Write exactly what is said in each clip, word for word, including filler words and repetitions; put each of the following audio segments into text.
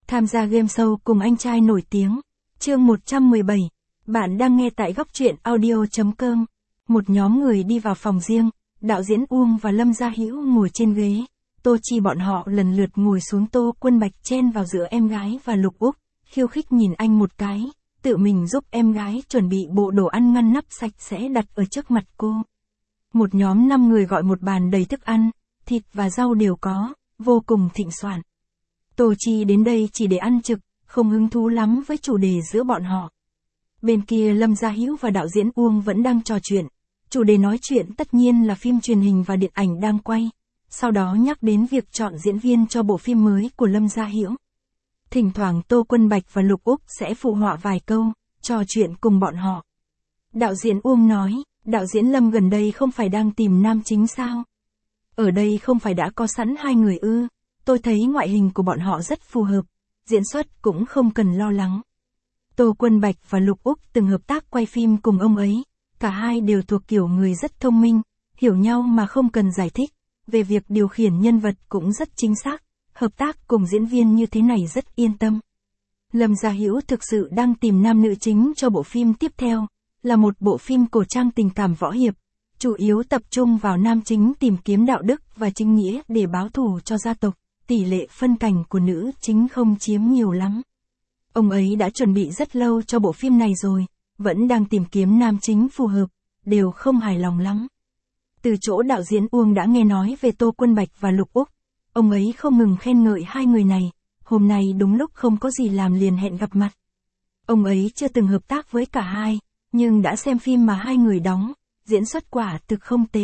Tham gia game show cùng anh trai nổi tiếng. Chương một trăm mười bảy. Bạn đang nghe tại góc truyện audio chấm com. Một nhóm người đi vào phòng riêng, đạo diễn Uông và Lâm Gia Hữu ngồi trên ghế. Tô Chi bọn họ lần lượt ngồi xuống, Tô Quân Bạch chen vào giữa em gái và Lục Úc, khiêu khích nhìn anh một cái, tự mình giúp em gái chuẩn bị bộ đồ ăn ngăn nắp sạch sẽ đặt ở trước mặt cô. Một nhóm năm người gọi một bàn đầy thức ăn, thịt và rau đều có, vô cùng thịnh soạn. Tô Chi đến đây chỉ để ăn trực, không hứng thú lắm với chủ đề giữa bọn họ. Bên kia Lâm Gia Hữu và đạo diễn Uông vẫn đang trò chuyện. Chủ đề nói chuyện tất nhiên là phim truyền hình và điện ảnh đang quay. Sau đó nhắc đến việc chọn diễn viên cho bộ phim mới của Lâm Gia Hữu. Thỉnh thoảng Tô Quân Bạch và Lục Úc sẽ phụ họa vài câu, trò chuyện cùng bọn họ. Đạo diễn Uông nói, đạo diễn Lâm gần đây không phải đang tìm nam chính sao? Ở đây không phải đã có sẵn hai người ư? Tôi thấy ngoại hình của bọn họ rất phù hợp, diễn xuất cũng không cần lo lắng. Tô Quân Bạch và Lục Úc từng hợp tác quay phim cùng ông ấy, cả hai đều thuộc kiểu người rất thông minh, hiểu nhau mà không cần giải thích, về việc điều khiển nhân vật cũng rất chính xác, hợp tác cùng diễn viên như thế này rất yên tâm. Lâm Gia Hữu thực sự đang tìm nam nữ chính cho bộ phim tiếp theo, là một bộ phim cổ trang tình cảm võ hiệp, chủ yếu tập trung vào nam chính tìm kiếm đạo đức và chính nghĩa để báo thù cho gia tộc. Tỷ lệ phân cảnh của nữ chính không chiếm nhiều lắm. Ông ấy đã chuẩn bị rất lâu cho bộ phim này rồi, vẫn đang tìm kiếm nam chính phù hợp, đều không hài lòng lắm. Từ chỗ đạo diễn Uông đã nghe nói về Tô Quân Bạch và Lục Úc, ông ấy không ngừng khen ngợi hai người này, hôm nay đúng lúc không có gì làm liền hẹn gặp mặt. Ông ấy chưa từng hợp tác với cả hai, nhưng đã xem phim mà hai người đóng, diễn xuất quả thực không tệ.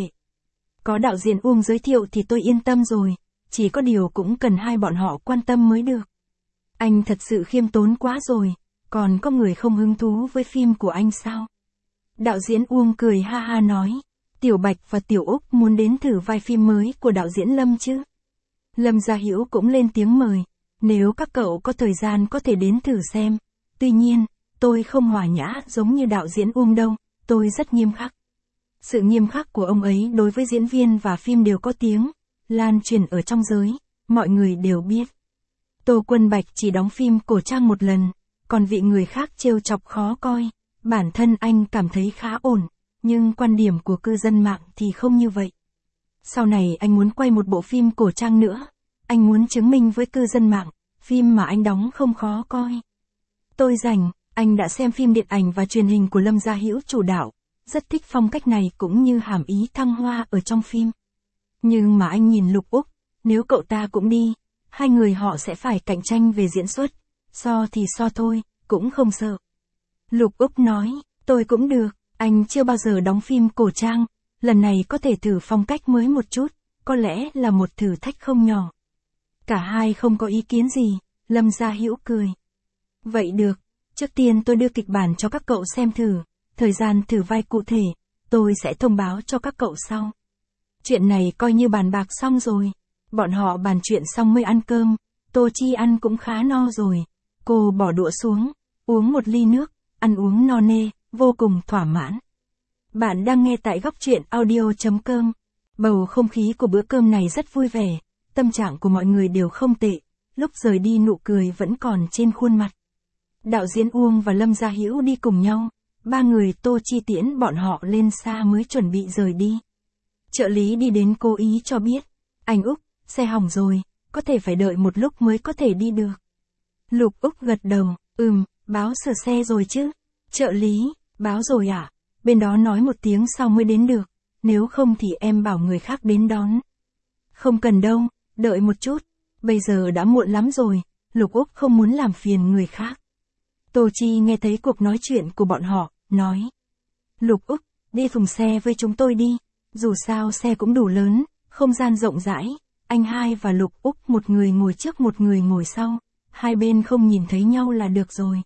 Có đạo diễn Uông giới thiệu thì tôi yên tâm rồi. Chỉ có điều cũng cần hai bọn họ quan tâm mới được. Anh thật sự khiêm tốn quá rồi, còn có người không hứng thú với phim của anh sao? Đạo diễn Uông cười ha ha nói, Tiểu Bạch và Tiểu Úc muốn đến thử vai phim mới của đạo diễn Lâm chứ? Lâm Gia Hữu cũng lên tiếng mời, nếu các cậu có thời gian có thể đến thử xem. Tuy nhiên, tôi không hòa nhã giống như đạo diễn Uông đâu, tôi rất nghiêm khắc. Sự nghiêm khắc của ông ấy đối với diễn viên và phim đều có tiếng lan truyền ở trong giới, mọi người đều biết. Tô Quân Bạch chỉ đóng phim cổ trang một lần, còn vị người khác trêu chọc khó coi, bản thân anh cảm thấy khá ổn, nhưng quan điểm của cư dân mạng thì không như vậy. Sau này anh muốn quay một bộ phim cổ trang nữa, anh muốn chứng minh với cư dân mạng, phim mà anh đóng không khó coi. Tôi rảnh, anh đã xem phim điện ảnh và truyền hình của Lâm Gia Hữu chủ đạo, rất thích phong cách này cũng như hàm ý thăng hoa ở trong phim. Nhưng mà anh nhìn Lục Úc, nếu cậu ta cũng đi, hai người họ sẽ phải cạnh tranh về diễn xuất, so thì so thôi, cũng không sợ. Lục Úc nói, tôi cũng được, anh chưa bao giờ đóng phim cổ trang, lần này có thể thử phong cách mới một chút, có lẽ là một thử thách không nhỏ. Cả hai không có ý kiến gì, Lâm Gia Hữu cười. Vậy được, trước tiên tôi đưa kịch bản cho các cậu xem thử, thời gian thử vai cụ thể, tôi sẽ thông báo cho các cậu sau. Chuyện này coi như bàn bạc xong rồi. Bọn họ bàn chuyện xong mới ăn cơm. Tô Chi ăn cũng khá no rồi. Cô bỏ đũa xuống, uống một ly nước, ăn uống no nê, vô cùng thỏa mãn. Bạn đang nghe tại góc truyện audio chấm com. Bầu không khí của bữa cơm này rất vui vẻ. Tâm trạng của mọi người đều không tệ. Lúc rời đi nụ cười vẫn còn trên khuôn mặt. Đạo diễn Uông và Lâm Gia Hữu đi cùng nhau. Ba người Tô Chi tiễn bọn họ lên xa mới chuẩn bị rời đi. Trợ lý đi đến cố ý cho biết, anh Úc, xe hỏng rồi, có thể phải đợi một lúc mới có thể đi được. Lục Úc gật đầu, ừm, báo sửa xe rồi chứ? Trợ lý, báo rồi à? Bên đó nói một tiếng sau mới đến được, nếu không thì em bảo người khác đến đón. Không cần đâu, đợi một chút, bây giờ đã muộn lắm rồi, Lục Úc không muốn làm phiền người khác. Tô Chi nghe thấy cuộc nói chuyện của bọn họ, nói, Lục Úc, đi thùng xe với chúng tôi đi. Dù sao xe cũng đủ lớn, không gian rộng rãi, anh hai và Lục Úc một người ngồi trước một người ngồi sau, hai bên không nhìn thấy nhau là được rồi.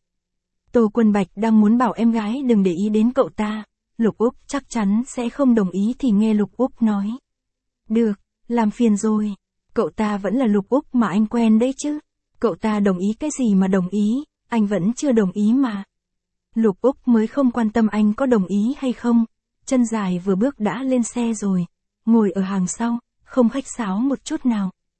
Tô Quân Bạch đang muốn bảo em gái đừng để ý đến cậu ta, Lục Úc chắc chắn sẽ không đồng ý thì nghe Lục Úc nói. Được, làm phiền rồi, cậu ta vẫn là Lục Úc mà anh quen đấy chứ, cậu ta đồng ý cái gì mà đồng ý, anh vẫn chưa đồng ý mà. Lục Úc mới không quan tâm anh có đồng ý hay không. Chân dài vừa bước đã lên xe rồi, ngồi ở hàng sau, không khách sáo một chút nào.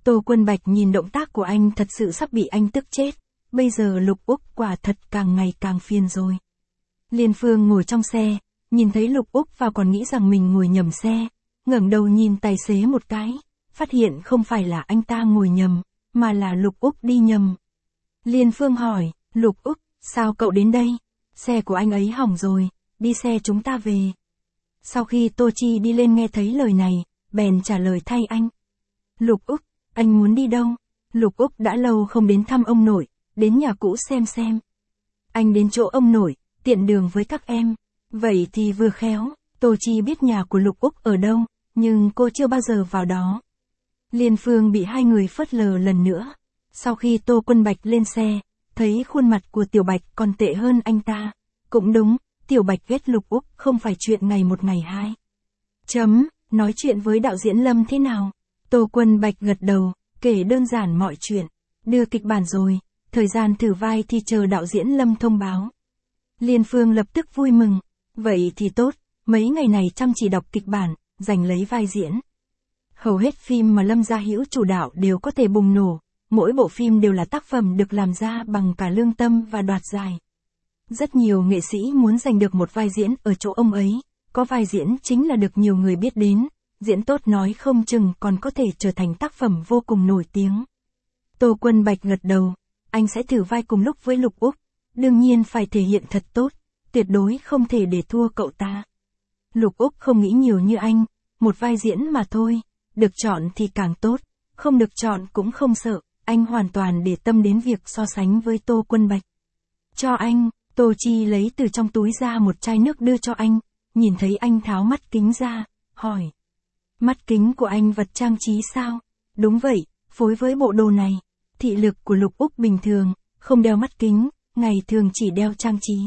Tô Quân Bạch nhìn động tác của anh thật sự sắp bị anh tức chết. Bây giờ Lục Úc quả thật càng ngày càng phiền rồi. Liên Phương ngồi trong xe, nhìn thấy Lục Úc vào còn nghĩ rằng mình ngồi nhầm xe, ngẩng đầu nhìn tài xế một cái, phát hiện không phải là anh ta ngồi nhầm, mà là Lục Úc đi nhầm. Liên Phương hỏi, Lục Úc, sao cậu đến đây? Xe của anh ấy hỏng rồi, đi xe chúng ta về. Sau khi Tô Chi đi lên nghe thấy lời này, bèn trả lời thay anh. Lục Úc, anh muốn đi đâu? Lục Úc đã lâu không đến thăm ông nội, đến nhà cũ xem xem. Anh đến chỗ ông nội, tiện đường với các em. Vậy thì vừa khéo, Tô Chi biết nhà của Lục Úc ở đâu, nhưng cô chưa bao giờ vào đó. Liên Phương bị hai người phớt lờ lần nữa. Sau khi Tô Quân Bạch lên xe, thấy khuôn mặt của Tiểu Bạch còn tệ hơn anh ta. Cũng đúng, Tiểu Bạch ghét Lục Úc không phải chuyện ngày một ngày hai. Chấm, nói chuyện với đạo diễn Lâm thế nào? Tô Quân Bạch gật đầu, kể đơn giản mọi chuyện. Đưa kịch bản rồi, thời gian thử vai thì chờ đạo diễn Lâm thông báo. Liên Phương lập tức vui mừng. Vậy thì tốt, mấy ngày này chăm chỉ đọc kịch bản, giành lấy vai diễn. Hầu hết phim mà Lâm Gia Hữu chủ đạo đều có thể bùng nổ, mỗi bộ phim đều là tác phẩm được làm ra bằng cả lương tâm và đoạt giải. Rất nhiều nghệ sĩ muốn giành được một vai diễn ở chỗ ông ấy, có vai diễn chính là được nhiều người biết đến, diễn tốt nói không chừng còn có thể trở thành tác phẩm vô cùng nổi tiếng. Tô Quân Bạch gật đầu, anh sẽ thử vai cùng lúc với Lục Úc, đương nhiên phải thể hiện thật tốt, tuyệt đối không thể để thua cậu ta. Lục Úc không nghĩ nhiều như anh, một vai diễn mà thôi, được chọn thì càng tốt, không được chọn cũng không sợ, anh hoàn toàn để tâm đến việc so sánh với Tô Quân Bạch. Cho anh, Tô Chi lấy từ trong túi ra một chai nước đưa cho anh, nhìn thấy anh tháo mắt kính ra, hỏi. Mắt kính của anh vật trang trí sao? Đúng vậy, phối với bộ đồ này. Thị lực của Lục Úc bình thường, không đeo mắt kính, ngày thường chỉ đeo trang trí.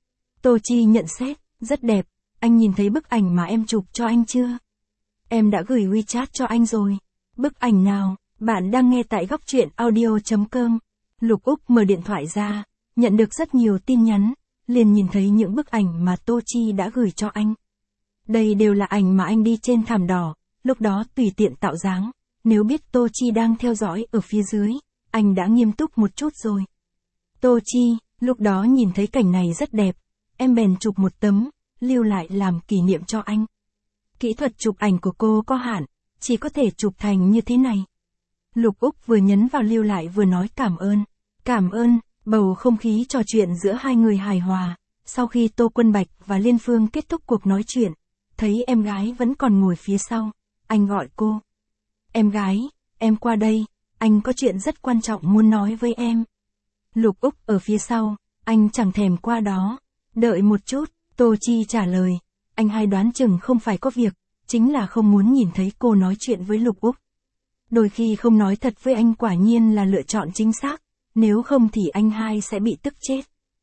Tô Chi nhận xét, rất đẹp, anh nhìn thấy bức ảnh mà em chụp cho anh chưa? Em đã gửi WeChat cho anh rồi. Bức ảnh nào? Bạn đang nghe tại góc truyện audio chấm com. Lục Úc mở điện thoại ra, nhận được rất nhiều tin nhắn, liền nhìn thấy những bức ảnh mà Tô Chi đã gửi cho anh. Đây đều là ảnh mà anh đi trên thảm đỏ, lúc đó tùy tiện tạo dáng, nếu biết Tô Chi đang theo dõi ở phía dưới, anh đã nghiêm túc một chút rồi. Tô Chi, lúc đó nhìn thấy cảnh này rất đẹp, em bèn chụp một tấm, lưu lại làm kỷ niệm cho anh. Kỹ thuật chụp ảnh của cô có hạn, chỉ có thể chụp thành như thế này. Lục Úc vừa nhấn vào lưu lại vừa nói cảm ơn. Cảm ơn, bầu không khí trò chuyện giữa hai người hài hòa. Sau khi Tô Quân Bạch và Liên Phương kết thúc cuộc nói chuyện, thấy em gái vẫn còn ngồi phía sau, anh gọi cô. Em gái, em qua đây, anh có chuyện rất quan trọng muốn nói với em. Lục Úc ở phía sau, anh chẳng thèm qua đó. Đợi một chút, Tô Chi trả lời. Anh hay đoán chừng không phải có việc, chính là không muốn nhìn thấy cô nói chuyện với Lục Úc. Đôi khi không nói thật với anh quả nhiên là lựa chọn chính xác, nếu không thì anh hai sẽ bị tức chết.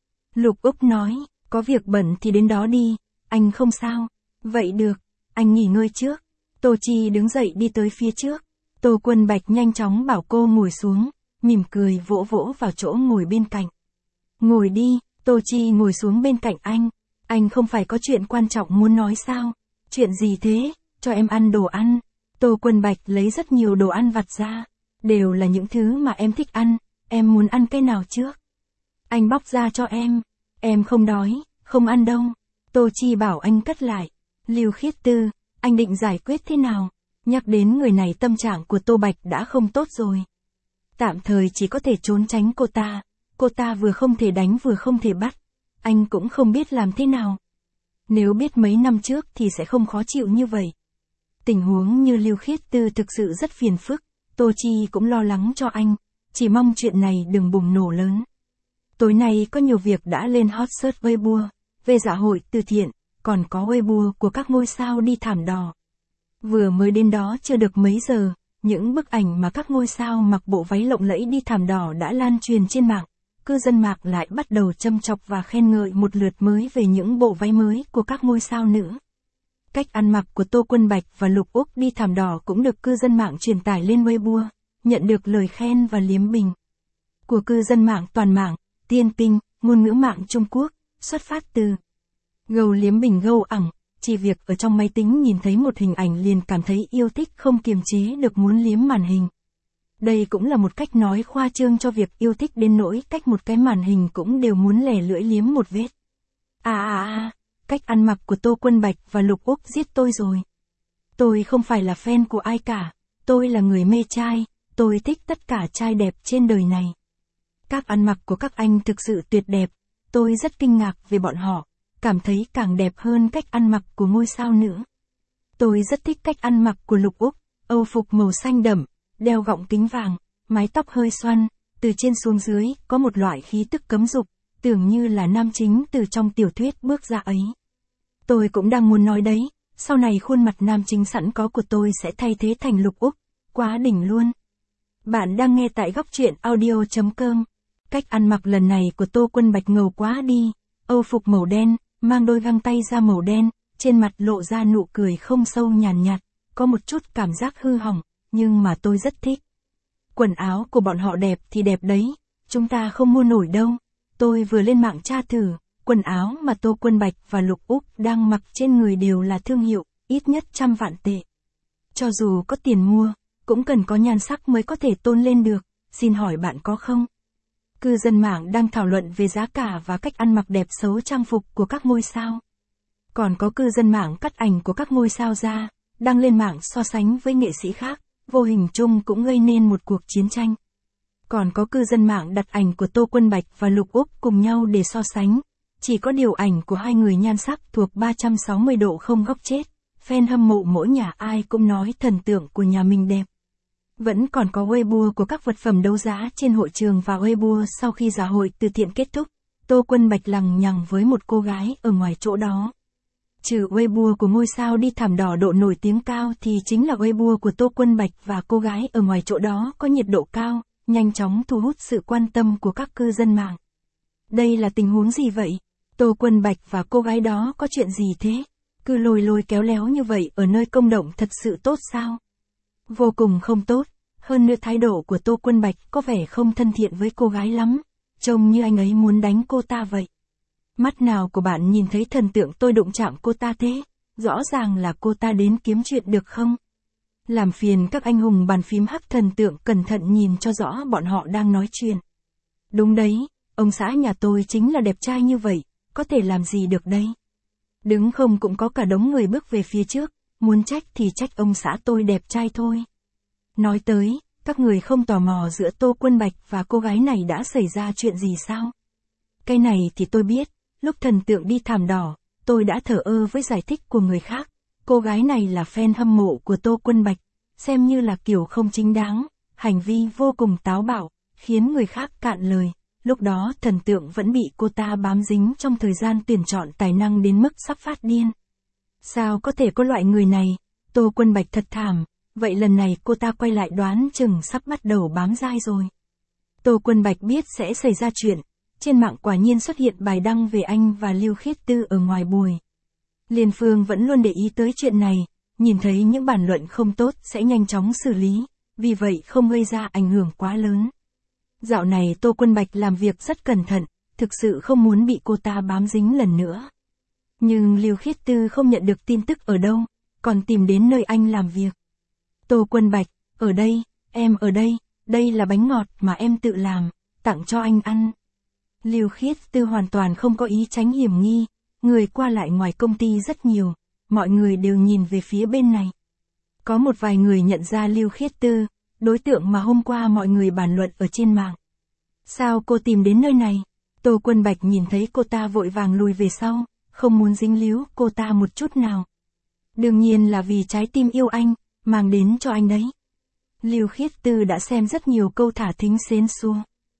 Lục Úc nói, có việc bận thì đến đó đi, anh không sao. Vậy được, anh nghỉ ngơi trước. Tô Chi đứng dậy đi tới phía trước. Tô Quân Bạch nhanh chóng bảo cô ngồi xuống, mỉm cười vỗ vỗ vào chỗ ngồi bên cạnh. Ngồi đi, Tô Chi ngồi xuống bên cạnh anh. Anh không phải có chuyện quan trọng muốn nói sao? Chuyện gì thế? Cho em ăn đồ ăn. Tô Quân Bạch lấy rất nhiều đồ ăn vặt ra. Đều là những thứ mà em thích ăn. Em muốn ăn cái nào trước? Anh bóc ra cho em. Em không đói, không ăn đâu. Tô Chi bảo anh cất lại. Lưu Khiết Tư, anh định giải quyết thế nào? Nhắc đến người này tâm trạng của Tô Bạch đã không tốt rồi. Tạm thời chỉ có thể trốn tránh cô ta. Cô ta vừa không thể đánh vừa không thể bắt. Anh cũng không biết làm thế nào. Nếu biết mấy năm trước thì sẽ không khó chịu như vậy. Tình huống như Lưu Khiết Tư thực sự rất phiền phức. Tô Chi cũng lo lắng cho anh. Chỉ mong chuyện này đừng bùng nổ lớn. Tối nay có nhiều việc đã lên hot search Weibo. Về dạ hội từ thiện, còn có Weibo của các ngôi sao đi thảm đỏ. Vừa mới đến đó chưa được mấy giờ, những bức ảnh mà các ngôi sao mặc bộ váy lộng lẫy đi thảm đỏ đã lan truyền trên mạng. Cư dân mạng lại bắt đầu châm chọc và khen ngợi một lượt mới về những bộ váy mới của các ngôi sao nữ. Cách ăn mặc của Tô Quân Bạch và Lục Úc đi thảm đỏ cũng được cư dân mạng truyền tải lên Weibo, nhận được lời khen và liếm bình của cư dân mạng toàn mạng. Tiên Ping, ngôn ngữ mạng Trung Quốc, xuất phát từ gâu liếm bình gâu ẳng, chỉ việc ở trong máy tính nhìn thấy một hình ảnh liền cảm thấy yêu thích không kiềm chế được muốn liếm màn hình. Đây cũng là một cách nói khoa trương cho việc yêu thích đến nỗi cách một cái màn hình cũng đều muốn lẻ lưỡi liếm một vết. À à à, cách ăn mặc của Tô Quân Bạch và Lục Úc giết tôi rồi. Tôi không phải là fan của ai cả, tôi là người mê trai, tôi thích tất cả trai đẹp trên đời này. Các ăn mặc của các anh thực sự tuyệt đẹp, tôi rất kinh ngạc về bọn họ, cảm thấy càng đẹp hơn cách ăn mặc của ngôi sao nữa. Tôi rất thích cách ăn mặc của Lục Úc, Âu phục màu xanh đậm, đeo gọng kính vàng, mái tóc hơi xoăn, từ trên xuống dưới có một loại khí tức cấm dục, tưởng như là nam chính từ trong tiểu thuyết bước ra ấy. Tôi cũng đang muốn nói đấy, sau này khuôn mặt nam chính sẵn có của tôi sẽ thay thế thành Lục Úc, quá đỉnh luôn. Bạn đang nghe tại góc truyện audio chấm com. Cách ăn mặc lần này của Tô Quân Bạch ngầu quá đi, Âu phục màu đen, mang đôi găng tay da màu đen, trên mặt lộ ra nụ cười không sâu nhàn nhạt, có một chút cảm giác hư hỏng, nhưng mà tôi rất thích. Quần áo của bọn họ đẹp thì đẹp đấy, chúng ta không mua nổi đâu. Tôi vừa lên mạng tra thử, quần áo mà Tô Quân Bạch và Lục Úc đang mặc trên người đều là thương hiệu, ít nhất trăm vạn tệ. Cho dù có tiền mua, cũng cần có nhan sắc mới có thể tôn lên được, xin hỏi bạn có không? Cư dân mạng đang thảo luận về giá cả và cách ăn mặc đẹp xấu trang phục của các ngôi sao. Còn có cư dân mạng cắt ảnh của các ngôi sao ra, đăng lên mạng so sánh với nghệ sĩ khác, vô hình chung cũng gây nên một cuộc chiến tranh. Còn có cư dân mạng đặt ảnh của Tô Quân Bạch và Lục Úc cùng nhau để so sánh, chỉ có điều ảnh của hai người nhan sắc thuộc ba trăm sáu mươi độ không góc chết, fan hâm mộ mỗi nhà ai cũng nói thần tượng của nhà mình đẹp. Vẫn còn có Weibo của các vật phẩm đấu giá trên hội trường và Weibo sau khi dạ hội từ thiện kết thúc, Tô Quân Bạch lằng nhằng với một cô gái ở ngoài chỗ đó. Trừ Weibo của ngôi sao đi thảm đỏ độ nổi tiếng cao thì chính là Weibo của Tô Quân Bạch và cô gái ở ngoài chỗ đó có nhiệt độ cao, nhanh chóng thu hút sự quan tâm của các cư dân mạng. Đây là tình huống gì vậy? Tô Quân Bạch và cô gái đó có chuyện gì thế? Cứ lôi lôi kéo léo như vậy ở nơi công cộng thật sự tốt sao? Vô cùng không tốt, hơn nữa thái độ của Tô Quân Bạch có vẻ không thân thiện với cô gái lắm, trông như anh ấy muốn đánh cô ta vậy. Mắt nào của bạn nhìn thấy thần tượng tôi đụng chạm cô ta thế? Rõ ràng là cô ta đến kiếm chuyện được không? Làm phiền các anh hùng bàn phím hắc thần tượng cẩn thận nhìn cho rõ bọn họ đang nói chuyện. Đúng đấy, ông xã nhà tôi chính là đẹp trai như vậy, có thể làm gì được đây? Đứng không cũng có cả đống người bước về phía trước, muốn trách thì trách ông xã tôi đẹp trai thôi. Nói tới, các người không tò mò giữa Tô Quân Bạch và cô gái này đã xảy ra chuyện gì sao? Cái này thì tôi biết, lúc thần tượng đi thảm đỏ, tôi đã thờ ơ với giải thích của người khác. Cô gái này là fan hâm mộ của Tô Quân Bạch, xem như là kiểu không chính đáng, hành vi vô cùng táo bạo, khiến người khác cạn lời. Lúc đó thần tượng vẫn bị cô ta bám dính trong thời gian tuyển chọn tài năng đến mức sắp phát điên. Sao có thể có loại người này? Tô Quân Bạch thật thảm, vậy lần này cô ta quay lại đoán chừng sắp bắt đầu bám dai rồi. Tô Quân Bạch biết sẽ xảy ra chuyện, trên mạng quả nhiên xuất hiện bài đăng về anh và Lưu Khiết Tư ở ngoài buổi. Liên Phương vẫn luôn để ý tới chuyện này, nhìn thấy những bản luận không tốt sẽ nhanh chóng xử lý, vì vậy không gây ra ảnh hưởng quá lớn. Dạo này Tô Quân Bạch làm việc rất cẩn thận, thực sự không muốn bị cô ta bám dính lần nữa. Nhưng Lưu Khiết Tư không nhận được tin tức ở đâu, còn tìm đến nơi anh làm việc. Tô Quân Bạch, ở đây, em ở đây, đây là bánh ngọt mà em tự làm, tặng cho anh ăn. Lưu Khiết Tư hoàn toàn không có ý tránh hiểm nghi, người qua lại ngoài công ty rất nhiều, mọi người đều nhìn về phía bên này. Có một vài người nhận ra Lưu Khiết Tư, đối tượng mà hôm qua mọi người bàn luận ở trên mạng. Sao cô tìm đến nơi này? Tô Quân Bạch nhìn thấy cô ta vội vàng lùi về sau, không muốn dính líu cô ta một chút nào. Đương nhiên là vì trái tim yêu anh, mang đến cho anh đấy. Lưu Khiết Tư đã xem rất nhiều câu thả thính xến xua.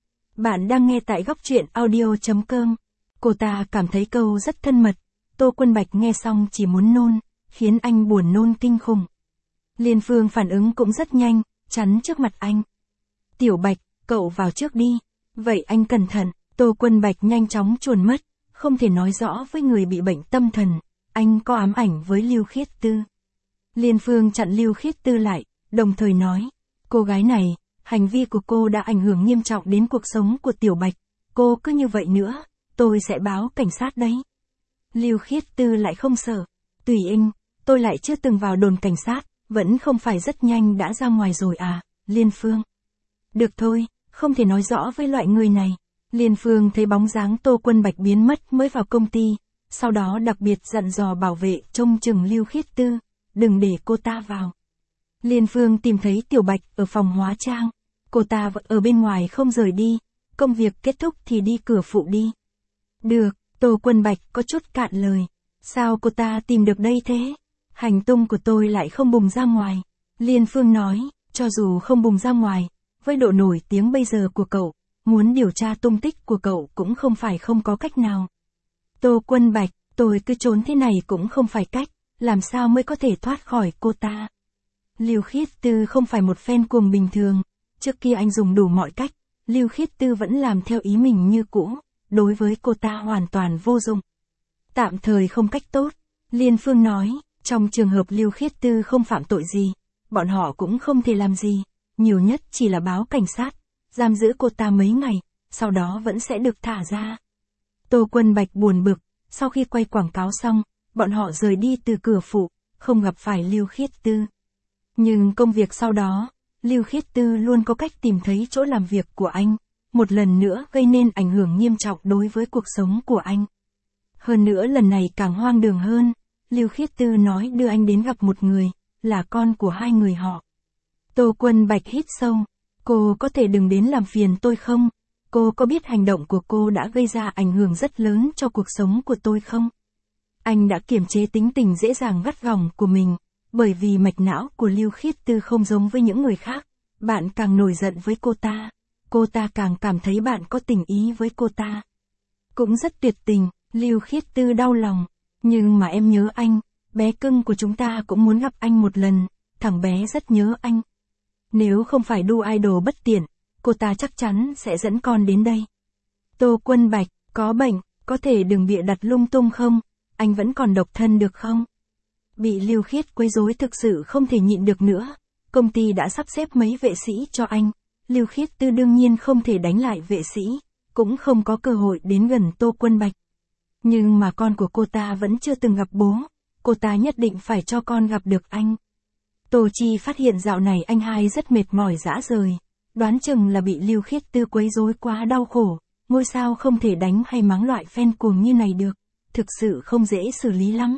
Bạn đang nghe tại góc truyện audio chấm com. Cô ta cảm thấy câu rất thân mật. Tô Quân Bạch nghe xong chỉ muốn nôn, khiến anh buồn nôn kinh khủng. Liên Phương phản ứng cũng rất nhanh, chắn trước mặt anh. Tiểu Bạch, cậu vào trước đi. Vậy anh cẩn thận. Tô Quân Bạch nhanh chóng chuồn mất, không thể nói rõ với người bị bệnh tâm thần. Anh có ám ảnh với Lưu Khiết Tư. Liên Phương chặn Lưu Khiết Tư lại, đồng thời nói. Cô gái này, hành vi của cô đã ảnh hưởng nghiêm trọng đến cuộc sống của Tiểu Bạch. Cô cứ như vậy nữa, tôi sẽ báo cảnh sát đấy. Lưu Khiết Tư lại không sợ. Tùy anh, tôi lại chưa từng vào đồn cảnh sát, vẫn không phải rất nhanh đã ra ngoài rồi à, Liên Phương. Được thôi, không thể nói rõ với loại người này. Liên Phương thấy bóng dáng Tô Quân Bạch biến mất mới vào công ty, sau đó đặc biệt dặn dò bảo vệ trông chừng Lưu Khiết Tư, đừng để cô ta vào. Liên Phương tìm thấy Tiểu Bạch ở phòng hóa trang, cô ta vẫn ở bên ngoài không rời đi, công việc kết thúc thì đi cửa phụ đi. Được, Tô Quân Bạch có chút cạn lời, sao cô ta tìm được đây thế? Hành tung của tôi lại không bùng ra ngoài. Liên Phương nói, cho dù không bùng ra ngoài, với độ nổi tiếng bây giờ của cậu, muốn điều tra tung tích của cậu cũng không phải không có cách nào. Tô Quân Bạch, tôi cứ trốn thế này cũng không phải cách, làm sao mới có thể thoát khỏi cô ta. Lưu Khiết Tư không phải một fan cuồng bình thường, trước kia anh dùng đủ mọi cách, Lưu Khiết Tư vẫn làm theo ý mình như cũ, đối với cô ta hoàn toàn vô dụng. Tạm thời không cách tốt, Liên Phương nói, trong trường hợp Lưu Khiết Tư không phạm tội gì, bọn họ cũng không thể làm gì, nhiều nhất chỉ là báo cảnh sát, giam giữ cô ta mấy ngày, sau đó vẫn sẽ được thả ra. Tô Quân Bạch buồn bực, sau khi quay quảng cáo xong, bọn họ rời đi từ cửa phụ, không gặp phải Lưu Khiết Tư. Nhưng công việc sau đó, Lưu Khiết Tư luôn có cách tìm thấy chỗ làm việc của anh, một lần nữa gây nên ảnh hưởng nghiêm trọng đối với cuộc sống của anh. Hơn nữa lần này càng hoang đường hơn, Lưu Khiết Tư nói đưa anh đến gặp một người, là con của hai người họ. Tô Quân Bạch hít sâu, cô có thể đừng đến làm phiền tôi không? Cô có biết hành động của cô đã gây ra ảnh hưởng rất lớn cho cuộc sống của tôi không? Anh đã kiềm chế tính tình dễ dàng gắt gỏng của mình, bởi vì mạch não của Lưu Khiết Tư không giống với những người khác, bạn càng nổi giận với cô ta, cô ta càng cảm thấy bạn có tình ý với cô ta. Cũng rất tuyệt tình, Lưu Khiết Tư đau lòng, nhưng mà em nhớ anh, bé cưng của chúng ta cũng muốn gặp anh một lần, thằng bé rất nhớ anh. Nếu không phải đu idol bất tiện, cô ta chắc chắn sẽ dẫn con đến đây. Tô Quân Bạch, có bệnh, có thể đừng bịa đặt lung tung không, anh vẫn còn độc thân được không? Bị Lưu Khiết quấy rối thực sự không thể nhịn được nữa, công ty đã sắp xếp mấy vệ sĩ cho anh, Lưu Khiết Tư đương nhiên không thể đánh lại vệ sĩ, cũng không có cơ hội đến gần Tô Quân Bạch. Nhưng mà con của cô ta vẫn chưa từng gặp bố, cô ta nhất định phải cho con gặp được anh. Tô Chi phát hiện dạo này anh hai rất mệt mỏi rã rời, đoán chừng là bị Lưu Khiết Tư quấy rối quá đau khổ, ngôi sao không thể đánh hay mắng loại fan cuồng như này được, thực sự không dễ xử lý lắm.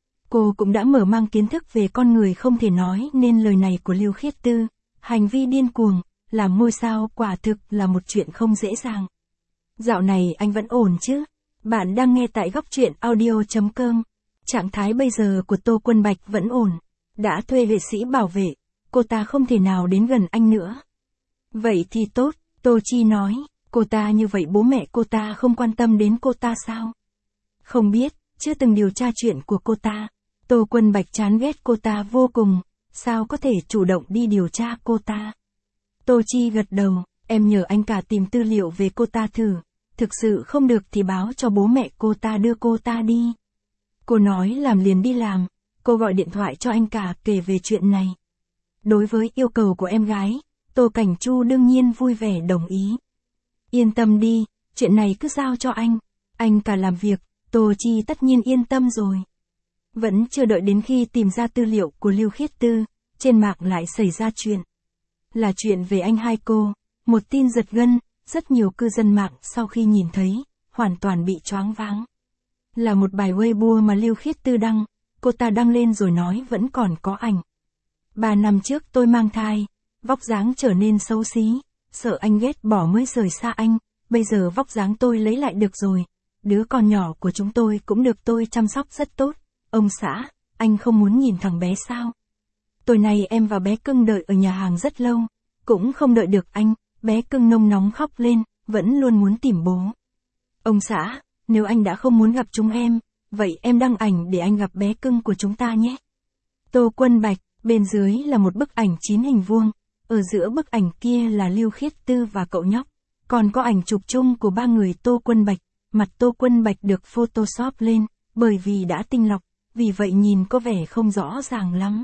Cô cũng đã mở mang kiến thức về con người không thể nói nên lời này của Lưu Khiết Tư, hành vi điên cuồng, làm ngôi sao quả thực là một chuyện không dễ dàng. Dạo này anh vẫn ổn chứ? Bạn đang nghe tại góc truyện audio chấm com. Trạng thái bây giờ của Tô Quân Bạch vẫn ổn, đã thuê vệ sĩ bảo vệ, cô ta không thể nào đến gần anh nữa. Vậy thì tốt, Tô Chi nói, cô ta như vậy bố mẹ cô ta không quan tâm đến cô ta sao? Không biết, chưa từng điều tra chuyện của cô ta. Tô Quân Bạch chán ghét cô ta vô cùng, sao có thể chủ động đi điều tra cô ta? Tô Chi gật đầu, em nhờ anh cả tìm tư liệu về cô ta thử, thực sự không được thì báo cho bố mẹ cô ta đưa cô ta đi. Cô nói làm liền đi làm, cô gọi điện thoại cho anh cả kể về chuyện này. Đối với yêu cầu của em gái, Tô Cảnh Chu đương nhiên vui vẻ đồng ý. Yên tâm đi, chuyện này cứ giao cho anh, anh cả làm việc, Tô Chi tất nhiên yên tâm rồi. Vẫn chưa đợi đến khi tìm ra tư liệu của Lưu Khiết Tư, trên mạng lại xảy ra chuyện. Là chuyện về anh hai cô, một tin giật gân, rất nhiều cư dân mạng sau khi nhìn thấy, hoàn toàn bị choáng váng. Là một bài Weibo mà Lưu Khiết Tư đăng, cô ta đăng lên rồi nói vẫn còn có ảnh. Ba năm trước tôi mang thai, vóc dáng trở nên xấu xí, sợ anh ghét bỏ mới rời xa anh, bây giờ vóc dáng tôi lấy lại được rồi. Đứa con nhỏ của chúng tôi cũng được tôi chăm sóc rất tốt. Ông xã, anh không muốn nhìn thằng bé sao? Tối nay em và bé cưng đợi ở nhà hàng rất lâu, cũng không đợi được anh, bé cưng nôn nóng khóc lên, vẫn luôn muốn tìm bố. Ông xã, nếu anh đã không muốn gặp chúng em, vậy em đăng ảnh để anh gặp bé cưng của chúng ta nhé. Tô Quân Bạch, bên dưới là một bức ảnh chín hình vuông, ở giữa bức ảnh kia là Lưu Khiết Tư và cậu nhóc, còn có ảnh chụp chung của ba người Tô Quân Bạch, mặt Tô Quân Bạch được photoshop lên, bởi vì đã tinh lọc, vì vậy nhìn có vẻ không rõ ràng lắm.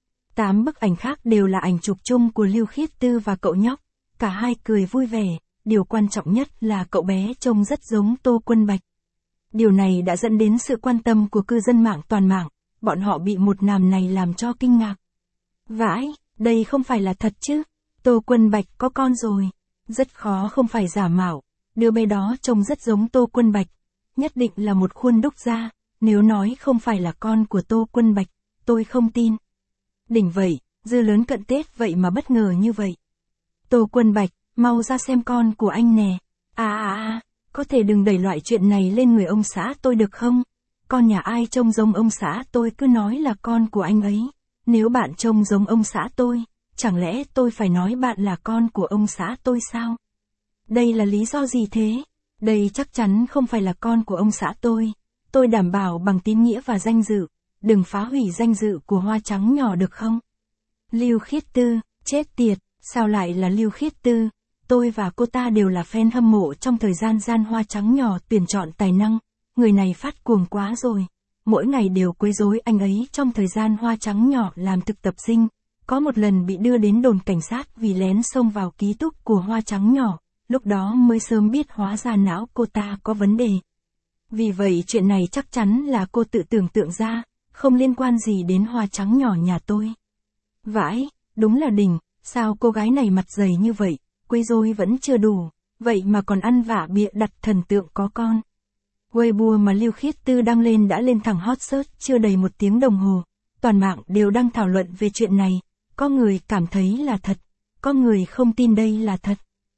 Tám bức ảnh khác đều là ảnh chụp chung của Lưu Khiết Tư và cậu nhóc, cả hai cười vui vẻ, điều quan trọng nhất là cậu bé trông rất giống Tô Quân Bạch. Điều này đã dẫn đến sự quan tâm của cư dân mạng toàn mạng, bọn họ bị một nam này làm cho kinh ngạc. Vãi, đây không phải là thật chứ? Tô Quân Bạch có con rồi. Rất khó không phải giả mạo. Đứa bé đó trông rất giống Tô Quân Bạch. Nhất định là một khuôn đúc ra. Nếu nói không phải là con của Tô Quân Bạch, tôi không tin. Đỉnh vậy, dư lớn cận Tết vậy mà bất ngờ như vậy. Tô Quân Bạch, mau ra xem con của anh nè. À à à, có thể đừng đẩy loại chuyện này lên người ông xã tôi được không? Con nhà ai trông giống ông xã tôi cứ nói là con của anh ấy. Nếu bạn trông giống ông xã tôi, chẳng lẽ tôi phải nói bạn là con của ông xã tôi sao? Đây là lý do gì thế? Đây chắc chắn không phải là con của ông xã tôi. Tôi đảm bảo bằng tín nghĩa và danh dự. Đừng phá hủy danh dự của Hoa Trắng nhỏ được không? Lưu Khiết Tư, chết tiệt, sao lại là Lưu Khiết Tư? Tôi và cô ta đều là fan hâm mộ trong thời gian gian Hoa Trắng nhỏ tuyển chọn tài năng. Người này phát cuồng quá rồi. Mỗi ngày đều quấy rối anh ấy trong thời gian Hoa Trắng nhỏ làm thực tập sinh. Có một lần bị đưa đến đồn cảnh sát vì lén xông vào ký túc của Hoa Trắng nhỏ. Lúc đó mới sớm biết hóa ra não cô ta có vấn đề. Vì vậy chuyện này chắc chắn là cô tự tưởng tượng ra, không liên quan gì đến Hoa Trắng nhỏ nhà tôi. Vãi, đúng là đỉnh, sao cô gái này mặt dày như vậy, quấy rối vẫn chưa đủ, vậy mà còn ăn vạ bịa đặt thần tượng có con. Weibo mà Lưu Khiết Tư đăng lên đã lên thẳng hot search chưa đầy một tiếng đồng hồ, toàn mạng đều đang thảo luận về chuyện này, có người cảm thấy là thật, có người không tin đây là thật.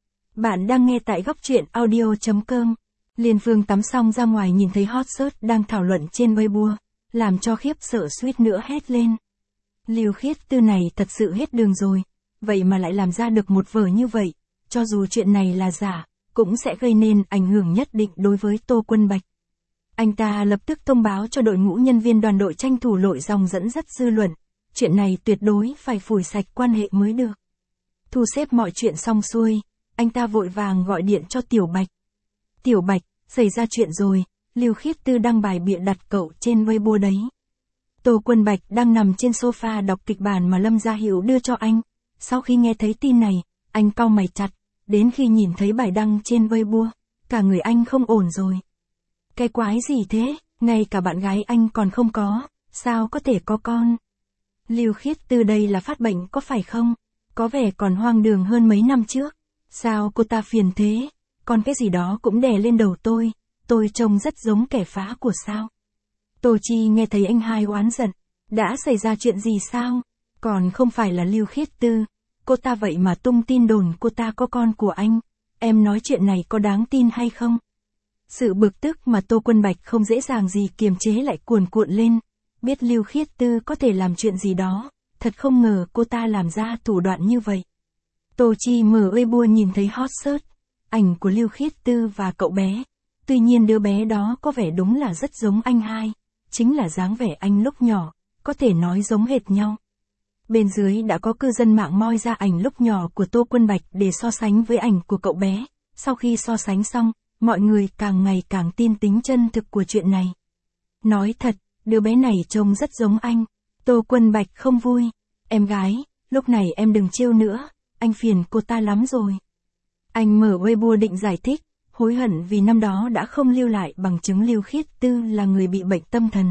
Bạn đang nghe tại góc truyện audio chấm com. Liên Phương tắm xong ra ngoài nhìn thấy hot search đang thảo luận trên Weibo, làm cho khiếp sợ suýt nữa hét lên. Lưu Khiết Tư này thật sự hết đường rồi, vậy mà lại làm ra được một vở như vậy, cho dù chuyện này là giả, cũng sẽ gây nên ảnh hưởng nhất định đối với Tô Quân Bạch. Anh ta lập tức thông báo cho đội ngũ nhân viên đoàn đội tranh thủ lội dòng dẫn dắt dư luận, chuyện này tuyệt đối phải phủi sạch quan hệ mới được. Thu xếp mọi chuyện xong xuôi, anh ta vội vàng gọi điện cho Tiểu Bạch. Tiểu Bạch, xảy ra chuyện rồi, Lưu Khiết Tư đăng bài bịa đặt cậu trên Weibo đấy. Tô Quân Bạch đang nằm trên sofa đọc kịch bản mà Lâm Gia Hiểu đưa cho anh. Sau khi nghe thấy tin này, anh cau mày chặt, đến khi nhìn thấy bài đăng trên Weibo, cả người anh không ổn rồi. Cái quái gì thế, ngay cả bạn gái anh còn không có, sao có thể có con? Lưu Khiết Tư đây là phát bệnh có phải không? Có vẻ còn hoang đường hơn mấy năm trước. Sao cô ta phiền thế? Còn cái gì đó cũng đè lên đầu tôi, tôi trông rất giống kẻ phá của sao? Tô Chi nghe thấy anh hai oán giận, đã xảy ra chuyện gì sao? Còn không phải là Lưu Khiết Tư, cô ta vậy mà tung tin đồn cô ta có con của anh, em nói chuyện này có đáng tin hay không? Sự bực tức mà Tô Quân Bạch không dễ dàng gì kiềm chế lại cuồn cuộn lên, biết Lưu Khiết Tư có thể làm chuyện gì đó, thật không ngờ cô ta làm ra thủ đoạn như vậy. Tô Chi mở Weibo nhìn thấy hot search, ảnh của Lưu Khiết Tư và cậu bé, tuy nhiên đứa bé đó có vẻ đúng là rất giống anh hai, chính là dáng vẻ anh lúc nhỏ, có thể nói giống hệt nhau. Bên dưới đã có cư dân mạng moi ra ảnh lúc nhỏ của Tô Quân Bạch để so sánh với ảnh của cậu bé, sau khi so sánh xong, mọi người càng ngày càng tin tính chân thực của chuyện này. Nói thật, đứa bé này trông rất giống anh. Tô Quân Bạch không vui. Em gái, lúc này em đừng trêu nữa, anh phiền cô ta lắm rồi. Anh mở Weibo định giải thích, hối hận vì năm đó đã không lưu lại bằng chứng Lưu Khiết Tư là người bị bệnh tâm thần.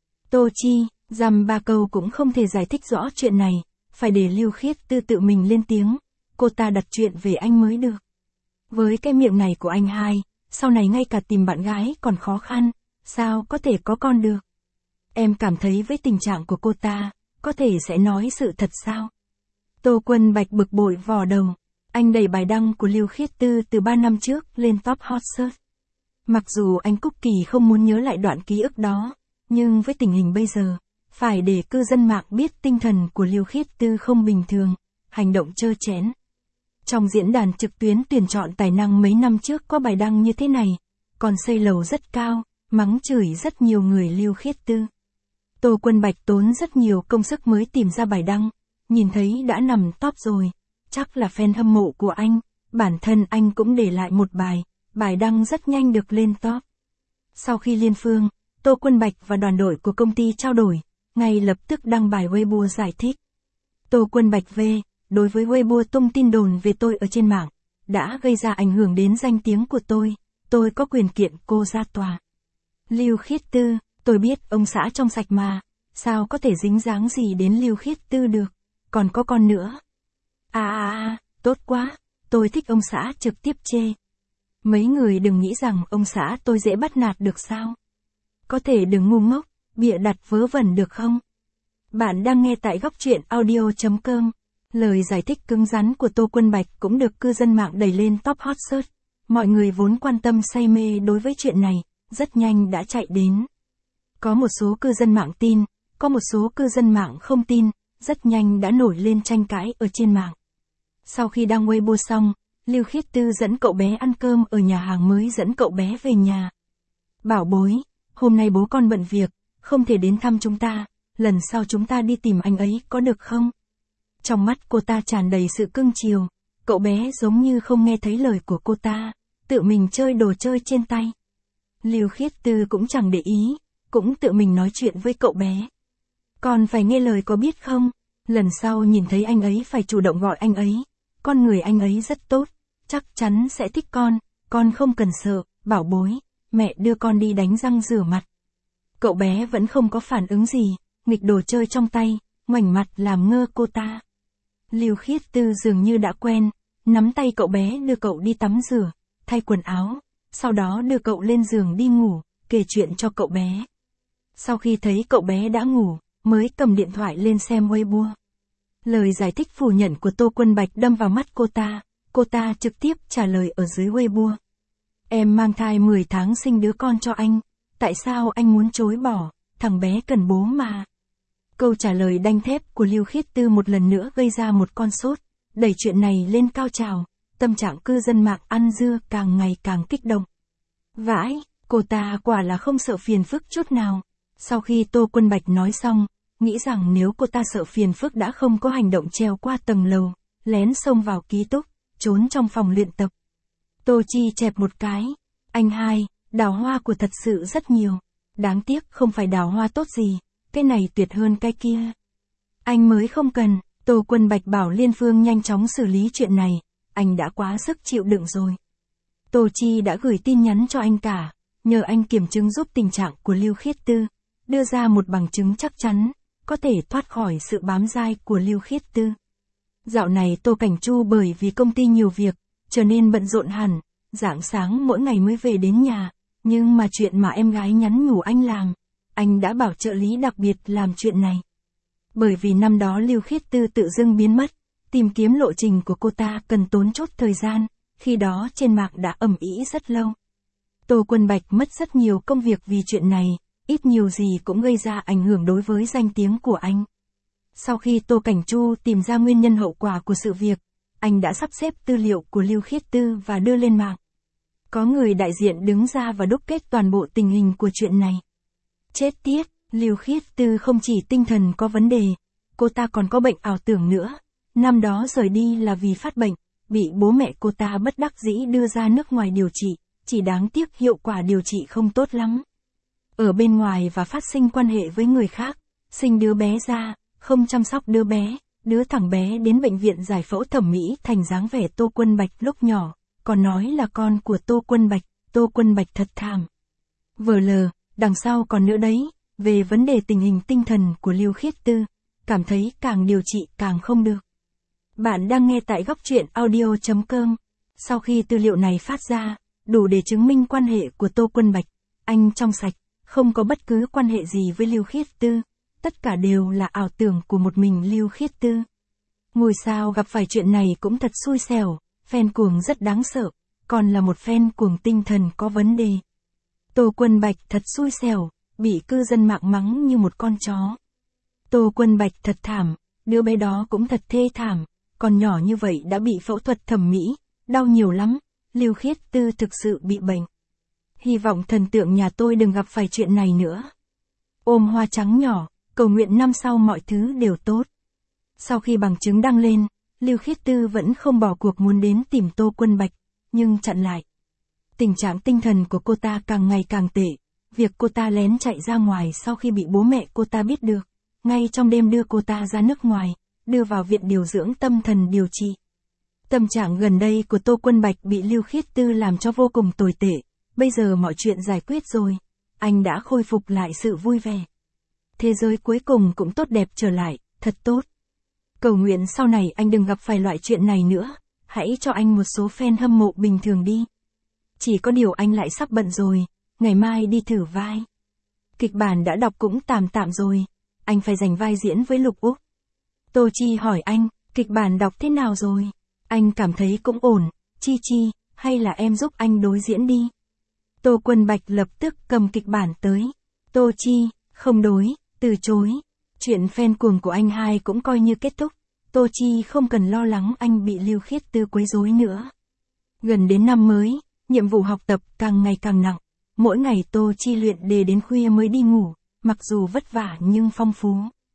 Tô Chi, dăm ba câu cũng không thể giải thích rõ chuyện này, phải để Lưu Khiết Tư tự mình lên tiếng, cô ta đặt chuyện về anh mới được. Với cái miệng này của anh hai, sau này ngay cả tìm bạn gái còn khó khăn, sao có thể có con được? Em cảm thấy với tình trạng của cô ta, có thể sẽ nói sự thật sao? Tô Quân Bạch bực bội vò đầu, anh đẩy bài đăng của Lưu Khiết Tư từ ba năm trước lên top hot search. Mặc dù anh Cúc Kỳ không muốn nhớ lại đoạn ký ức đó, nhưng với tình hình bây giờ, phải để cư dân mạng biết tinh thần của Lưu Khiết Tư không bình thường, hành động trơ trẽn. Trong diễn đàn trực tuyến tuyển chọn tài năng mấy năm trước có bài đăng như thế này, còn xây lầu rất cao, mắng chửi rất nhiều người Lưu Khiết Tư. Tô Quân Bạch tốn rất nhiều công sức mới tìm ra bài đăng, nhìn thấy đã nằm top rồi, chắc là fan hâm mộ của anh, bản thân anh cũng để lại một bài, bài đăng rất nhanh được lên top. Sau khi Liên Phương, Tô Quân Bạch và đoàn đội của công ty trao đổi, ngay lập tức đăng bài Weibo giải thích. Tô Quân Bạch V, đối với Weibo tung tin đồn về tôi ở trên mạng, đã gây ra ảnh hưởng đến danh tiếng của tôi, tôi có quyền kiện cô ra tòa. Lưu Khiết Tư, tôi biết ông xã trong sạch mà, sao có thể dính dáng gì đến Lưu Khiết Tư được, còn có con nữa. À à à, tốt quá, tôi thích ông xã trực tiếp chê. Mấy người đừng nghĩ rằng ông xã tôi dễ bắt nạt được sao. Có thể đừng ngu ngốc, bịa đặt vớ vẩn được không? Bạn đang nghe tại góc truyện audio.com. Lời giải thích cứng rắn của Tô Quân Bạch cũng được cư dân mạng đẩy lên top hot search. Mọi người vốn quan tâm say mê đối với chuyện này, rất nhanh đã chạy đến. Có một số cư dân mạng tin, có một số cư dân mạng không tin, rất nhanh đã nổi lên tranh cãi ở trên mạng. Sau khi đăng Weibo xong, Lưu Khiết Tư dẫn cậu bé ăn cơm ở nhà hàng mới dẫn cậu bé về nhà. Bảo bối, hôm nay bố con bận việc, không thể đến thăm chúng ta, lần sau chúng ta đi tìm anh ấy có được không? Trong mắt cô ta tràn đầy sự cưng chiều, cậu bé giống như không nghe thấy lời của cô ta, tự mình chơi đồ chơi trên tay. Lưu Khiết Tư cũng chẳng để ý, cũng tự mình nói chuyện với cậu bé. Con phải nghe lời có biết không? Lần sau nhìn thấy anh ấy phải chủ động gọi anh ấy. Con người anh ấy rất tốt, chắc chắn sẽ thích con, con không cần sợ, bảo bối, mẹ đưa con đi đánh răng rửa mặt. Cậu bé vẫn không có phản ứng gì, nghịch đồ chơi trong tay, ngoảnh mặt làm ngơ cô ta. Lưu Khiết Tư dường như đã quen, nắm tay cậu bé đưa cậu đi tắm rửa, thay quần áo, sau đó đưa cậu lên giường đi ngủ, kể chuyện cho cậu bé. Sau khi thấy cậu bé đã ngủ, mới cầm điện thoại lên xem Weibo. Lời giải thích phủ nhận của Tô Quân Bạch đâm vào mắt cô ta, cô ta trực tiếp trả lời ở dưới Weibo. Em mang thai mười tháng sinh đứa con cho anh, tại sao anh muốn chối bỏ, thằng bé cần bố mà. Câu trả lời đanh thép của Lưu Khiết Tư một lần nữa gây ra một con sốt, đẩy chuyện này lên cao trào, tâm trạng cư dân mạng ăn dưa càng ngày càng kích động. Vãi, cô ta quả là không sợ phiền phức chút nào. Sau khi Tô Quân Bạch nói xong, nghĩ rằng nếu cô ta sợ phiền phức đã không có hành động trèo qua tầng lầu, lén xông vào ký túc, trốn trong phòng luyện tập. Tô Chi chẹp một cái. Anh hai, đào hoa của thật sự rất nhiều. Đáng tiếc không phải đào hoa tốt gì, cái này tuyệt hơn cái kia. Anh mới không cần, Tô Quân Bạch bảo Liên Phương nhanh chóng xử lý chuyện này, anh đã quá sức chịu đựng rồi. Tô Chi đã gửi tin nhắn cho anh cả, nhờ anh kiểm chứng giúp tình trạng của Lưu Khiết Tư, đưa ra một bằng chứng chắc chắn, có thể thoát khỏi sự bám dai của Lưu Khiết Tư. Dạo này Tô Cảnh Chu bởi vì công ty nhiều việc, trở nên bận rộn hẳn, rạng sáng mỗi ngày mới về đến nhà, nhưng mà chuyện mà em gái nhắn nhủ anh làm, anh đã bảo trợ lý đặc biệt làm chuyện này. Bởi vì năm đó Lưu Khiết Tư tự dưng biến mất, tìm kiếm lộ trình của cô ta cần tốn chút thời gian, khi đó trên mạng đã ầm ĩ rất lâu. Tô Quân Bạch mất rất nhiều công việc vì chuyện này, ít nhiều gì cũng gây ra ảnh hưởng đối với danh tiếng của anh. Sau khi Tô Cảnh Chu tìm ra nguyên nhân hậu quả của sự việc, anh đã sắp xếp tư liệu của Lưu Khiết Tư và đưa lên mạng. Có người đại diện đứng ra và đúc kết toàn bộ tình hình của chuyện này. Chết tiết, Lưu Khiết Tư không chỉ tinh thần có vấn đề, cô ta còn có bệnh ảo tưởng nữa. Năm đó rời đi là vì phát bệnh, bị bố mẹ cô ta bất đắc dĩ đưa ra nước ngoài điều trị, chỉ đáng tiếc hiệu quả điều trị không tốt lắm. Ở bên ngoài và phát sinh quan hệ với người khác, sinh đứa bé ra, không chăm sóc đứa bé, đứa thằng bé đến bệnh viện giải phẫu thẩm mỹ thành dáng vẻ Tô Quân Bạch lúc nhỏ, còn nói là con của Tô Quân Bạch, Tô Quân Bạch thật thảm. Vờ lờ, đằng sau còn nữa đấy, về vấn đề tình hình tinh thần của Lưu Khiết Tư, cảm thấy càng điều trị càng không được. Bạn đang nghe tại góc truyện audio.com. Sau khi tư liệu này phát ra, đủ để chứng minh quan hệ của Tô Quân Bạch, anh trong sạch, không có bất cứ quan hệ gì với Lưu Khiết Tư, tất cả đều là ảo tưởng của một mình Lưu Khiết Tư. Ngôi sao gặp phải chuyện này cũng thật xui xẻo, fan cuồng rất đáng sợ, còn là một fan cuồng tinh thần có vấn đề. Tô Quân Bạch thật xui xẻo, bị cư dân mạng mắng như một con chó. Tô Quân Bạch thật thảm, đứa bé đó cũng thật thê thảm, còn nhỏ như vậy đã bị phẫu thuật thẩm mỹ, đau nhiều lắm, Lưu Khiết Tư thực sự bị bệnh. Hy vọng thần tượng nhà tôi đừng gặp phải chuyện này nữa. Ôm hoa trắng nhỏ, cầu nguyện năm sau mọi thứ đều tốt. Sau khi bằng chứng đăng lên, Lưu Khiết Tư vẫn không bỏ cuộc muốn đến tìm Tô Quân Bạch, nhưng chặn lại. Tình trạng tinh thần của cô ta càng ngày càng tệ, việc cô ta lén chạy ra ngoài sau khi bị bố mẹ cô ta biết được, ngay trong đêm đưa cô ta ra nước ngoài, đưa vào viện điều dưỡng tâm thần điều trị. Tâm trạng gần đây của Tô Quân Bạch bị Lưu Khiết Tư làm cho vô cùng tồi tệ, bây giờ mọi chuyện giải quyết rồi, anh đã khôi phục lại sự vui vẻ. Thế giới cuối cùng cũng tốt đẹp trở lại, thật tốt. Cầu nguyện sau này anh đừng gặp phải loại chuyện này nữa, hãy cho anh một số fan hâm mộ bình thường đi. Chỉ có điều anh lại sắp bận rồi, ngày mai đi thử vai. Kịch bản đã đọc cũng tạm tạm rồi, anh phải giành vai diễn với Lục Úc. Tô Chi hỏi anh, kịch bản đọc thế nào rồi? Anh cảm thấy cũng ổn, Chi Chi, hay là em giúp anh đối diễn đi? Tô Quân Bạch lập tức cầm kịch bản tới. Tô Chi, không đối, từ chối. Chuyện fan cuồng của anh hai cũng coi như kết thúc. Tô Chi không cần lo lắng anh bị Lưu Khiết Tư quấy rối nữa. Gần đến năm mới, nhiệm vụ học tập càng ngày càng nặng. Mỗi ngày Tô Chi luyện đề đến khuya mới đi ngủ, mặc dù vất vả nhưng phong phú.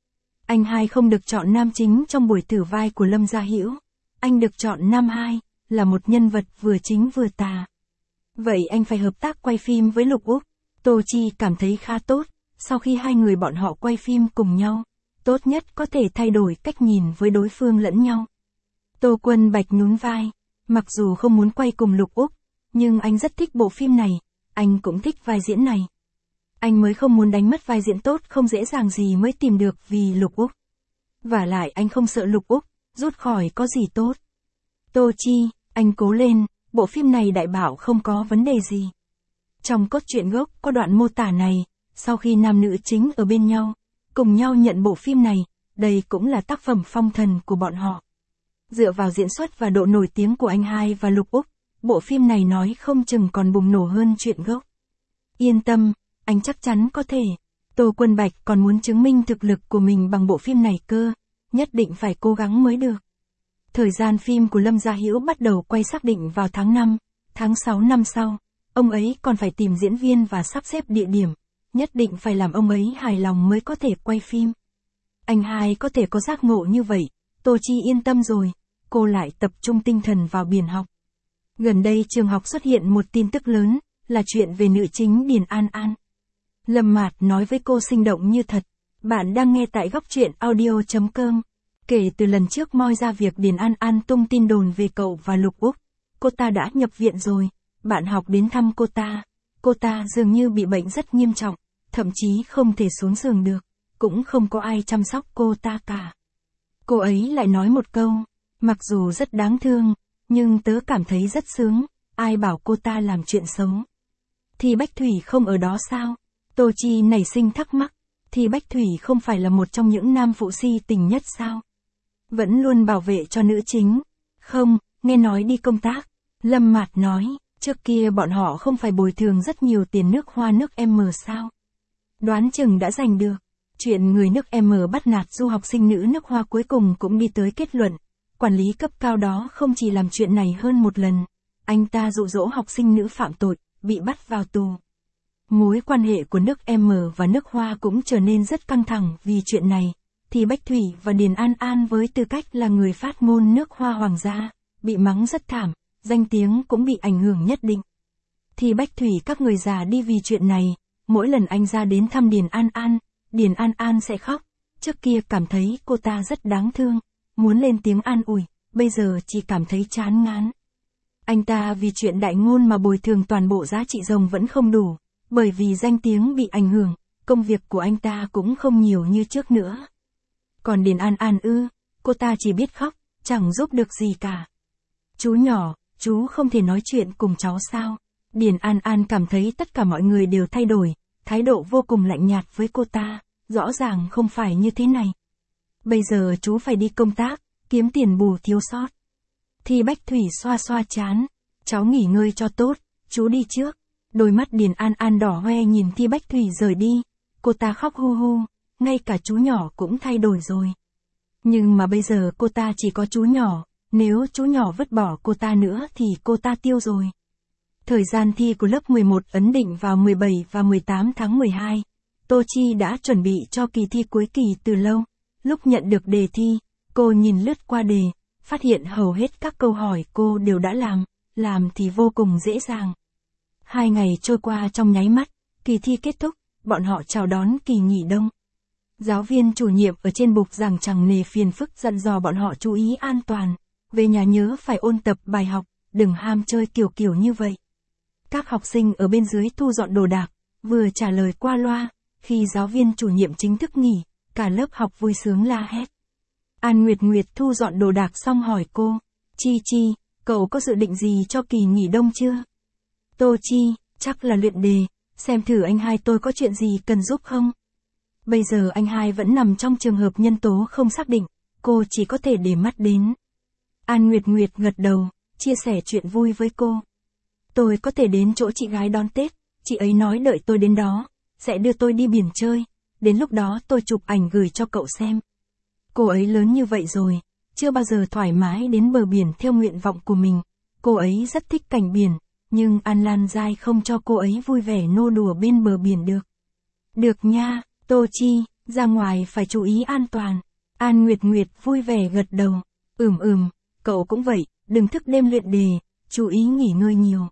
Anh hai không được chọn nam chính trong buổi thử vai của Lâm Gia Hữu. Anh được chọn nam hai, là một nhân vật vừa chính vừa tà. Vậy anh phải hợp tác quay phim với Lục Úc. Tô Chi cảm thấy khá tốt, sau khi hai người bọn họ quay phim cùng nhau, tốt nhất có thể thay đổi cách nhìn với đối phương lẫn nhau. Tô Quân Bạch nhún vai, mặc dù không muốn quay cùng Lục Úc, nhưng anh rất thích bộ phim này, anh cũng thích vai diễn này. Anh mới không muốn đánh mất vai diễn tốt không dễ dàng gì mới tìm được vì Lục Úc. Vả lại anh không sợ Lục Úc, rút khỏi có gì tốt. Tô Chi, anh cố lên, bộ phim này đại bảo không có vấn đề gì. Trong cốt truyện gốc có đoạn mô tả này, sau khi nam nữ chính ở bên nhau, cùng nhau nhận bộ phim này, đây cũng là tác phẩm phong thần của bọn họ. Dựa vào diễn xuất và độ nổi tiếng của anh hai và Lục Úc, bộ phim này nói không chừng còn bùng nổ hơn truyện gốc. Yên tâm, anh chắc chắn có thể. Tô Quân Bạch còn muốn chứng minh thực lực của mình bằng bộ phim này cơ, nhất định phải cố gắng mới được. Thời gian phim của Lâm Gia Hữu bắt đầu quay xác định vào tháng năm, tháng sáu năm sau. Ông ấy còn phải tìm diễn viên và sắp xếp địa điểm, nhất định phải làm ông ấy hài lòng mới có thể quay phim. Anh hai có thể có giác ngộ như vậy, Tô Chi yên tâm rồi, cô lại tập trung tinh thần vào biền học. Gần đây trường học xuất hiện một tin tức lớn, là chuyện về nữ chính Điền An An. Lâm Mạt nói với cô sinh động như thật, bạn đang nghe tại góc truyện audio chấm com. Kể từ lần trước moi ra việc Điền An An tung tin đồn về cậu và Lục Úc, cô ta đã nhập viện rồi, bạn học đến thăm cô ta, cô ta dường như bị bệnh rất nghiêm trọng, thậm chí không thể xuống giường được, cũng không có ai chăm sóc cô ta cả. Cô ấy lại nói một câu, mặc dù rất đáng thương, nhưng tớ cảm thấy rất sướng, ai bảo cô ta làm chuyện xấu. Thì Bách Thủy không ở đó sao? Tô Chi nảy sinh thắc mắc, thì Bách Thủy không phải là một trong những nam phụ si tình nhất sao? Vẫn luôn bảo vệ cho nữ chính. Không, nghe nói đi công tác. Lâm Mạt nói, trước kia bọn họ không phải bồi thường rất nhiều tiền nước Hoa nước M sao? Đoán chừng đã giành được. Chuyện người nước M bắt nạt du học sinh nữ nước Hoa cuối cùng cũng đi tới kết luận. Quản lý cấp cao đó không chỉ làm chuyện này hơn một lần. Anh ta dụ dỗ học sinh nữ phạm tội, bị bắt vào tù. Mối quan hệ của nước M và nước Hoa cũng trở nên rất căng thẳng vì chuyện này. Thì Bách Thủy và Điền An An với tư cách là người phát ngôn nước Hoa hoàng gia, bị mắng rất thảm, danh tiếng cũng bị ảnh hưởng nhất định. Thì Bách Thủy các người già đi vì chuyện này, mỗi lần anh ra đến thăm Điền An An, Điền An An sẽ khóc, trước kia cảm thấy cô ta rất đáng thương, muốn lên tiếng an ủi, bây giờ chỉ cảm thấy chán ngán. Anh ta vì chuyện đại ngôn mà bồi thường toàn bộ giá trị rồng vẫn không đủ, bởi vì danh tiếng bị ảnh hưởng, công việc của anh ta cũng không nhiều như trước nữa. Còn Điền An An ư, cô ta chỉ biết khóc, chẳng giúp được gì cả. Chú nhỏ, chú không thể nói chuyện cùng cháu sao? Điền An An cảm thấy tất cả mọi người đều thay đổi, thái độ vô cùng lạnh nhạt với cô ta, rõ ràng không phải như thế này. Bây giờ chú phải đi công tác, kiếm tiền bù thiếu sót. Thì Bách Thủy xoa xoa chán, cháu nghỉ ngơi cho tốt, chú đi trước. Đôi mắt Điền An An đỏ hoe nhìn Thi Bách Thủy rời đi, cô ta khóc hu hu, ngay cả chú nhỏ cũng thay đổi rồi. Nhưng mà bây giờ cô ta chỉ có chú nhỏ, nếu chú nhỏ vứt bỏ cô ta nữa thì cô ta tiêu rồi. Thời gian thi của lớp mười một ấn định vào mười bảy và mười tám tháng mười hai. Tô Chi đã chuẩn bị cho kỳ thi cuối kỳ từ lâu. Lúc nhận được đề thi, cô nhìn lướt qua đề, phát hiện hầu hết các câu hỏi cô đều đã làm, làm thì vô cùng dễ dàng. Hai ngày trôi qua trong nháy mắt, kỳ thi kết thúc, bọn họ chào đón kỳ nghỉ đông. Giáo viên chủ nhiệm ở trên bục giảng chẳng nề phiền phức dặn dò bọn họ chú ý an toàn, về nhà nhớ phải ôn tập bài học, đừng ham chơi kiểu kiểu như vậy. Các học sinh ở bên dưới thu dọn đồ đạc, vừa trả lời qua loa, khi giáo viên chủ nhiệm chính thức nghỉ, cả lớp học vui sướng la hét. An Nguyệt Nguyệt thu dọn đồ đạc xong hỏi cô, Chi Chi, cậu có dự định gì cho kỳ nghỉ đông chưa? Tô Chi, chắc là luyện đề, xem thử anh hai tôi có chuyện gì cần giúp không? Bây giờ anh hai vẫn nằm trong trường hợp nhân tố không xác định, cô chỉ có thể để mắt đến. An Nguyệt Nguyệt gật đầu, chia sẻ chuyện vui với cô. Tôi có thể đến chỗ chị gái đón Tết, chị ấy nói đợi tôi đến đó, sẽ đưa tôi đi biển chơi, đến lúc đó tôi chụp ảnh gửi cho cậu xem. Cô ấy lớn như vậy rồi, chưa bao giờ thoải mái đến bờ biển theo nguyện vọng của mình, cô ấy rất thích cảnh biển, nhưng An Lan Giai không cho cô ấy vui vẻ nô đùa bên bờ biển được. Được nha, Tô Chi, ra ngoài phải chú ý an toàn. An Nguyệt Nguyệt vui vẻ gật đầu, ừm ừm, cậu cũng vậy, đừng thức đêm luyện đề, chú ý nghỉ ngơi nhiều.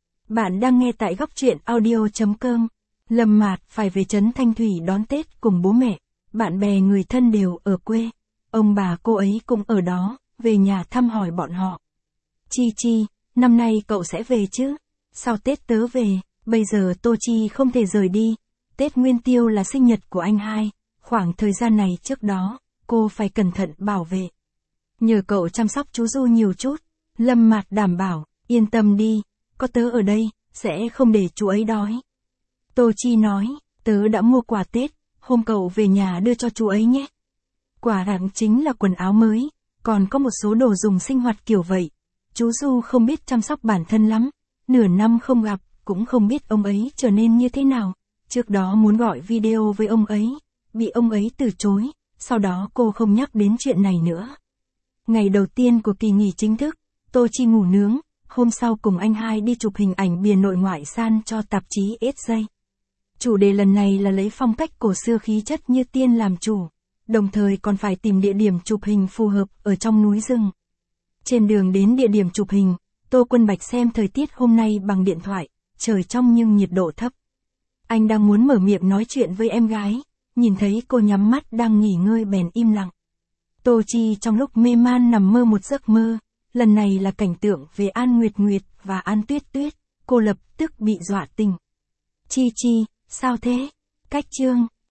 Bạn đang nghe tại góc truyện audio.com. Lâm Mạt phải về trấn Thanh Thủy đón Tết cùng bố mẹ, bạn bè người thân đều ở quê. Ông bà cô ấy cũng ở đó, về nhà thăm hỏi bọn họ. Chi Chi, năm nay cậu sẽ về chứ? Sau Tết tớ về, bây giờ Tô Chi không thể rời đi. Tết Nguyên Tiêu là sinh nhật của anh hai, khoảng thời gian này trước đó, cô phải cẩn thận bảo vệ. Nhờ cậu chăm sóc chú Du nhiều chút, Lâm Mạt đảm bảo, yên tâm đi, có tớ ở đây, sẽ không để chú ấy đói. Tô Chi nói, tớ đã mua quà Tết, hôm cậu về nhà đưa cho chú ấy nhé. Quà tặng chính là quần áo mới, còn có một số đồ dùng sinh hoạt kiểu vậy. Chú Du không biết chăm sóc bản thân lắm, nửa năm không gặp, cũng không biết ông ấy trở nên như thế nào. Trước đó muốn gọi video với ông ấy, bị ông ấy từ chối, sau đó cô không nhắc đến chuyện này nữa. Ngày đầu tiên của kỳ nghỉ chính thức, Tô Chi ngủ nướng, hôm sau cùng anh hai đi chụp hình ảnh bìa nội ngoại san cho tạp chí ét giây. Chủ đề lần này là lấy phong cách cổ xưa khí chất như tiên làm chủ, đồng thời còn phải tìm địa điểm chụp hình phù hợp ở trong núi rừng. Trên đường đến địa điểm chụp hình, Tô Quân Bạch xem thời tiết hôm nay bằng điện thoại, trời trong nhưng nhiệt độ thấp. Anh đang muốn mở miệng nói chuyện với em gái, nhìn thấy cô nhắm mắt đang nghỉ ngơi bèn im lặng. Tô Chi trong lúc mê man nằm mơ một giấc mơ, lần này là cảnh tượng về An Nguyệt Nguyệt và An Tuyết Tuyết, cô lập tức bị dọa tỉnh. Chi Chi, sao thế? Cách chương